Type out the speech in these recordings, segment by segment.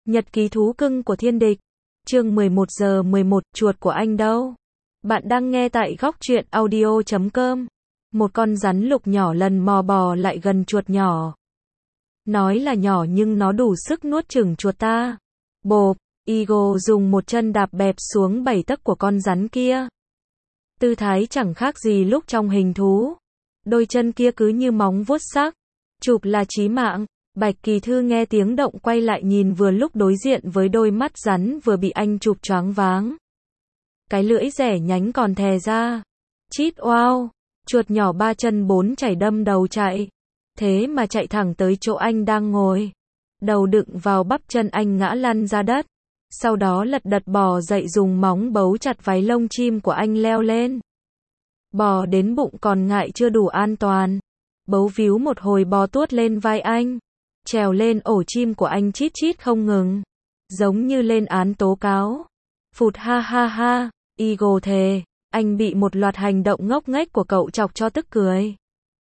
Nhật ký thú cưng của thiên địch. Chương 11:11, chuột của anh đâu? Bạn đang nghe tại góc truyện audio.com. Một con rắn lục nhỏ lần mò bò lại gần chuột nhỏ. Nói là nhỏ nhưng nó đủ sức nuốt chửng chuột ta. Bộp, Eagle dùng một chân đạp bẹp xuống 7 tấc của con rắn kia. Tư thái chẳng khác gì lúc trong hình thú. Đôi chân kia cứ như móng vuốt sắc. Chụp là chí mạng. Bạch Kỳ Thư nghe tiếng động quay lại nhìn vừa lúc đối diện với đôi mắt rắn vừa bị anh chụp choáng váng. Cái lưỡi rẻ nhánh còn thè ra. Chít oao, chuột nhỏ 3 chân 4 chảy đâm đầu chạy. Thế mà chạy thẳng tới chỗ anh đang ngồi. Đầu đựng vào bắp chân anh ngã lăn ra đất. Sau đó lật đật bò dậy dùng móng bấu chặt váy lông chim của anh leo lên. Bò đến bụng còn ngại chưa đủ an toàn. Bấu víu một hồi bò tuốt lên vai anh. Trèo lên ổ chim của anh chít chít không ngừng. Giống như lên án tố cáo. Phụt ha ha ha, Eagle thề, anh bị một loạt hành động ngốc nghếch của cậu chọc cho tức cười.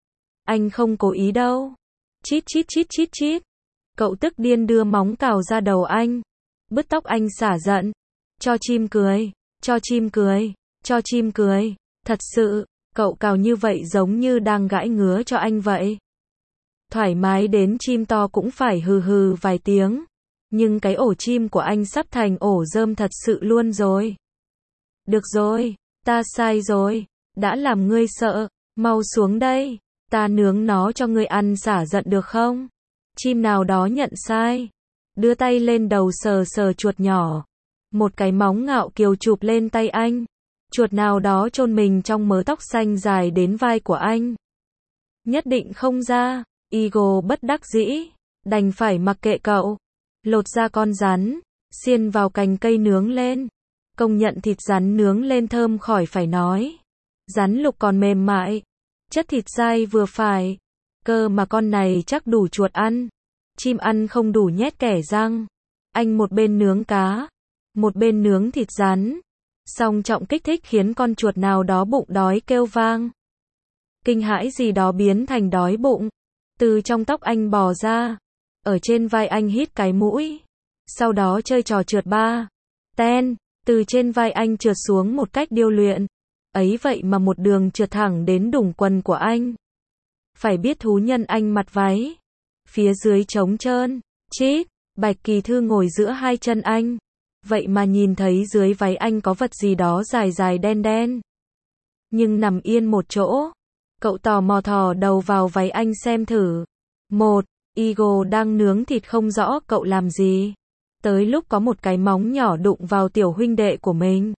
Anh không cố ý đâu. Chít chít chít chít chít. Cậu tức điên đưa móng cào ra đầu anh. Bứt tóc anh xả giận. Cho chim cười, cho chim cười, cho chim cười. Thật sự, cậu cào như vậy giống như đang gãi ngứa cho anh vậy. Thoải mái đến chim to cũng phải hừ hừ vài tiếng. Nhưng cái ổ chim của anh sắp thành ổ rơm thật sự luôn rồi. Được rồi, ta sai rồi. Đã làm ngươi sợ. Mau xuống đây. Ta nướng nó cho ngươi ăn xả giận được không? Chim nào đó nhận sai. Đưa tay lên đầu sờ sờ chuột nhỏ. Một cái móng ngạo kiều chụp lên tay anh. Chuột nào đó chôn mình trong mớ tóc xanh dài đến vai của anh. Nhất định không ra. Eagle bất đắc dĩ. Đành phải mặc kệ cậu. Lột ra con rắn. Xiên vào cành cây nướng lên. Công nhận thịt rắn nướng lên thơm khỏi phải nói. Rắn lục còn mềm mại. Chất thịt dai vừa phải. Cơ mà con này chắc đủ chuột ăn. Chim ăn không đủ nhét kẻ răng. Anh một bên nướng cá. Một bên nướng thịt rắn. Song trọng kích thích khiến con chuột nào đó bụng đói kêu vang. Kinh hãi gì đó biến thành đói bụng. Từ trong tóc anh bò ra. Ở trên vai anh hít cái mũi. Sau đó chơi trò trượt ba. Ten. Từ trên vai anh trượt xuống một cách điêu luyện. Ấy vậy mà một đường trượt thẳng đến đủng quần của anh. Phải biết thú nhân anh mặc váy. Phía dưới trống trơn. Chít. Bạch Kỳ Thư ngồi giữa hai chân anh. Vậy mà nhìn thấy dưới váy anh có vật gì đó dài dài đen đen. Nhưng nằm yên một chỗ. Cậu tò mò thò đầu vào váy anh xem thử. Một. Eagle đang nướng thịt không rõ cậu làm gì. Tới lúc có một cái móng nhỏ đụng vào tiểu huynh đệ của mình.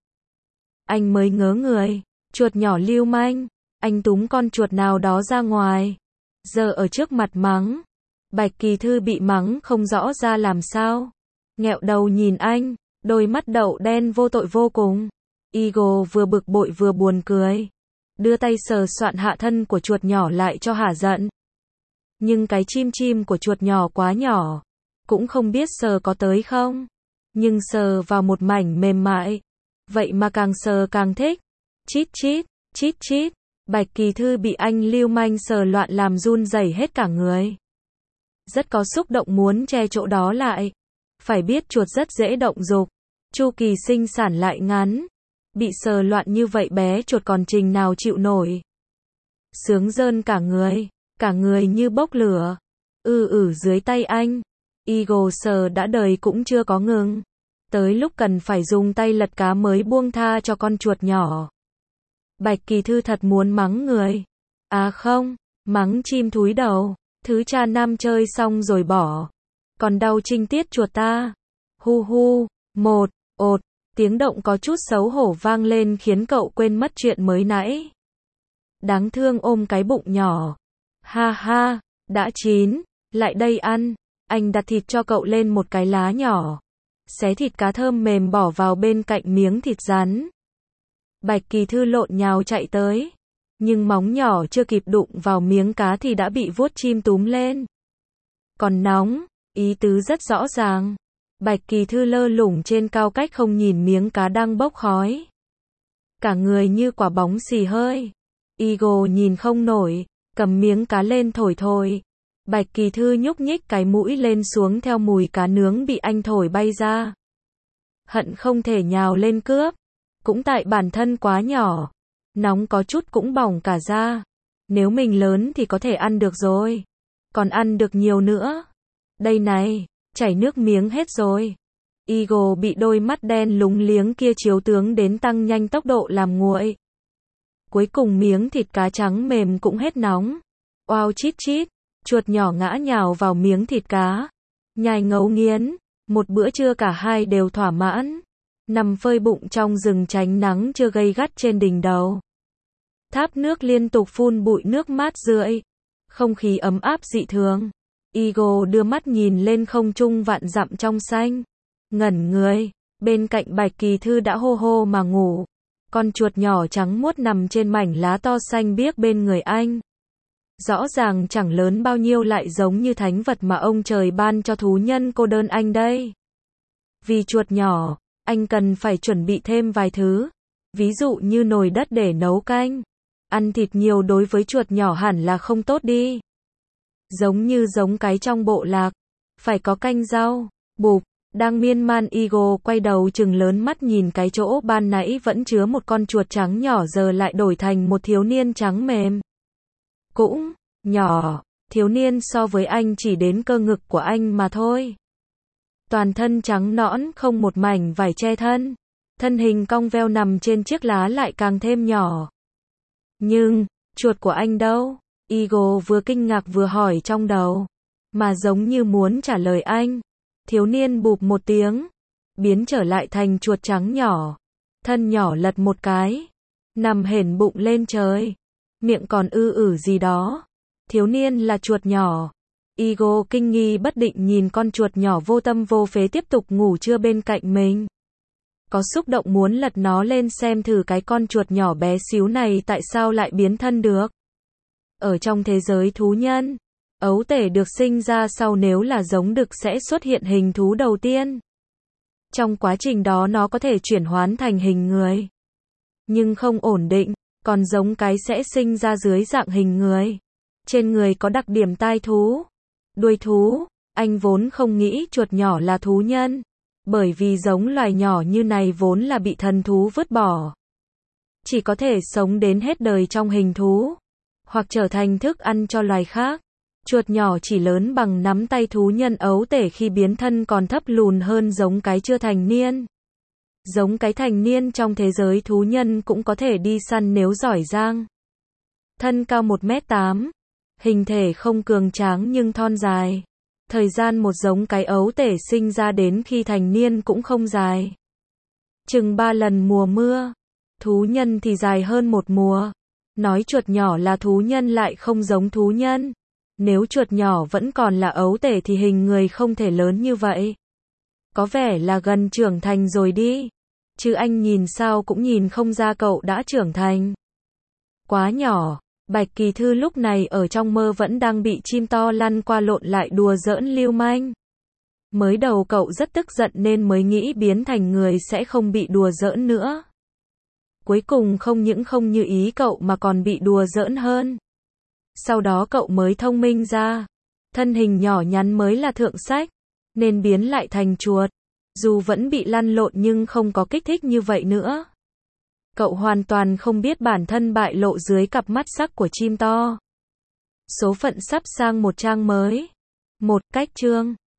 Anh mới ngớ người. Chuột nhỏ lưu manh. Anh túm con chuột nào đó ra ngoài. Giờ ở trước mặt mắng. Bạch Kỳ Thư bị mắng không rõ ra làm sao. Nghẹo đầu nhìn anh. Đôi mắt đậu đen vô tội vô cùng. Eagle vừa bực bội vừa buồn cười. Đưa tay sờ soạn hạ thân của chuột nhỏ lại cho hả giận. Nhưng cái chim của chuột nhỏ quá nhỏ. Cũng không biết sờ có tới không. Nhưng sờ vào một mảnh mềm mại. Vậy mà càng sờ càng thích. Chít chít, chít chít. Bạch Kỳ Thư bị anh lưu manh sờ loạn làm run rẩy hết cả người. Rất có xúc động muốn che chỗ đó lại. Phải biết chuột rất dễ động dục. Chu kỳ sinh sản lại ngắn. Bị sờ loạn như vậy bé chuột còn trình nào chịu nổi. Sướng rơn cả người như bốc lửa. Dưới tay anh. Eagle sờ đã đời cũng chưa có ngừng. Tới lúc cần phải dùng tay lật cá mới buông tha cho con chuột nhỏ. Bạch Kỳ Thư thật muốn mắng người. À không, mắng chim thúi đầu. Thứ cha nam chơi xong rồi bỏ. Còn đau trinh tiết chuột ta. Hu hu, một, ột. Tiếng động có chút xấu hổ vang lên khiến cậu quên mất chuyện mới nãy. Đáng thương ôm cái bụng nhỏ. Ha ha, đã chín, lại đây ăn. Anh đặt thịt cho cậu lên một cái lá nhỏ. Xé thịt cá thơm mềm bỏ vào bên cạnh miếng thịt rắn. Bạch Kỳ Thư lộn nhào chạy tới. Nhưng móng nhỏ chưa kịp đụng vào miếng cá thì đã bị vuốt chim túm lên. Còn nóng, ý tứ rất rõ ràng. Bạch Kỳ Thư lơ lửng trên cao cách không nhìn miếng cá đang bốc khói. Cả người như quả bóng xì hơi. Eagle nhìn không nổi, cầm miếng cá lên thổi thổi. Bạch Kỳ Thư nhúc nhích cái mũi lên xuống theo mùi cá nướng bị anh thổi bay ra. Hận không thể nhào lên cướp. Cũng tại bản thân quá nhỏ. Nóng có chút cũng bỏng cả da. Nếu mình lớn thì có thể ăn được rồi. Còn ăn được nhiều nữa. Đây này, chảy nước miếng hết rồi. Eagle bị đôi mắt đen lúng liếng kia chiếu tướng đến tăng nhanh tốc độ làm nguội. Cuối cùng miếng thịt cá trắng mềm cũng hết nóng. Oao chít chít, chuột nhỏ ngã nhào vào miếng thịt cá. Nhai ngấu nghiến, một bữa trưa cả hai đều thỏa mãn. Nằm phơi bụng trong rừng tránh nắng chưa gay gắt trên đỉnh đầu. Tháp nước liên tục phun bụi nước mát rượi. Không khí ấm áp dị thường. Eagle đưa mắt nhìn lên không trung vạn dặm trong xanh. Ngẩn người, bên cạnh Bạch Kỳ Thư đã hô hô mà ngủ. Con chuột nhỏ trắng muốt nằm trên mảnh lá to xanh biếc bên người anh. Rõ ràng chẳng lớn bao nhiêu lại giống như thánh vật mà ông trời ban cho thú nhân cô đơn anh đây. Vì chuột nhỏ, anh cần phải chuẩn bị thêm vài thứ. Ví dụ như nồi đất để nấu canh. Ăn thịt nhiều đối với chuột nhỏ hẳn là không tốt đi. Giống như giống cái trong bộ lạc. Phải có canh rau, bụp. Đang miên man Eagle quay đầu trừng lớn mắt nhìn cái chỗ ban nãy vẫn chứa một con chuột trắng nhỏ giờ lại đổi thành một thiếu niên trắng mềm. Cũng nhỏ, thiếu niên so với anh chỉ đến cơ ngực của anh mà thôi. Toàn thân trắng nõn không một mảnh vải che thân. Thân hình cong veo nằm trên chiếc lá lại càng thêm nhỏ. Nhưng, chuột của anh đâu? Eagle vừa kinh ngạc vừa hỏi trong đầu. Mà giống như muốn trả lời anh. Thiếu niên bụp một tiếng. Biến trở lại thành chuột trắng nhỏ. Thân nhỏ lật một cái. Nằm hển bụng lên trời. Miệng còn gì đó. Thiếu niên là chuột nhỏ. Eagle kinh nghi bất định nhìn con chuột nhỏ vô tâm vô phế tiếp tục ngủ trưa bên cạnh mình. Có xúc động muốn lật nó lên xem thử cái con chuột nhỏ bé xíu này tại sao lại biến thân được. Ở trong thế giới thú nhân, ấu tể được sinh ra sau nếu là giống đực sẽ xuất hiện hình thú đầu tiên. Trong quá trình đó nó có thể chuyển hóa thành hình người. Nhưng không ổn định, còn giống cái sẽ sinh ra dưới dạng hình người. Trên người có đặc điểm tai thú, đuôi thú. Anh vốn không nghĩ chuột nhỏ là thú nhân. Bởi vì giống loài nhỏ như này vốn là bị thần thú vứt bỏ. Chỉ có thể sống đến hết đời trong hình thú. Hoặc trở thành thức ăn cho loài khác. Chuột nhỏ chỉ lớn bằng nắm tay thú nhân ấu tể khi biến thân còn thấp lùn hơn giống cái chưa thành niên. Giống cái thành niên trong thế giới thú nhân cũng có thể đi săn nếu giỏi giang. Thân cao 1m8. Hình thể không cường tráng nhưng thon dài. Thời gian một giống cái ấu tể sinh ra đến khi thành niên cũng không dài. Chừng 3 lần mùa mưa. Thú nhân thì dài hơn một mùa. Nói chuột nhỏ là thú nhân lại không giống thú nhân. Nếu chuột nhỏ vẫn còn là ấu tể thì hình người không thể lớn như vậy. Có vẻ là gần trưởng thành rồi đi. Chứ anh nhìn sao cũng nhìn không ra cậu đã trưởng thành. Quá nhỏ. Bạch Kỳ Thư lúc này ở trong mơ vẫn đang bị chim to lăn qua lộn lại đùa giỡn lưu manh. Mới đầu cậu rất tức giận nên mới nghĩ biến thành người sẽ không bị đùa giỡn nữa. Cuối cùng không những không như ý cậu mà còn bị đùa giỡn hơn. Sau đó cậu mới thông minh ra. Thân hình nhỏ nhắn mới là thượng sách. Nên biến lại thành chuột. Dù vẫn bị lăn lộn nhưng không có kích thích như vậy nữa. Cậu hoàn toàn không biết bản thân bại lộ dưới cặp mắt sắc của chim to. Số phận sắp sang một trang mới. Một cách chương.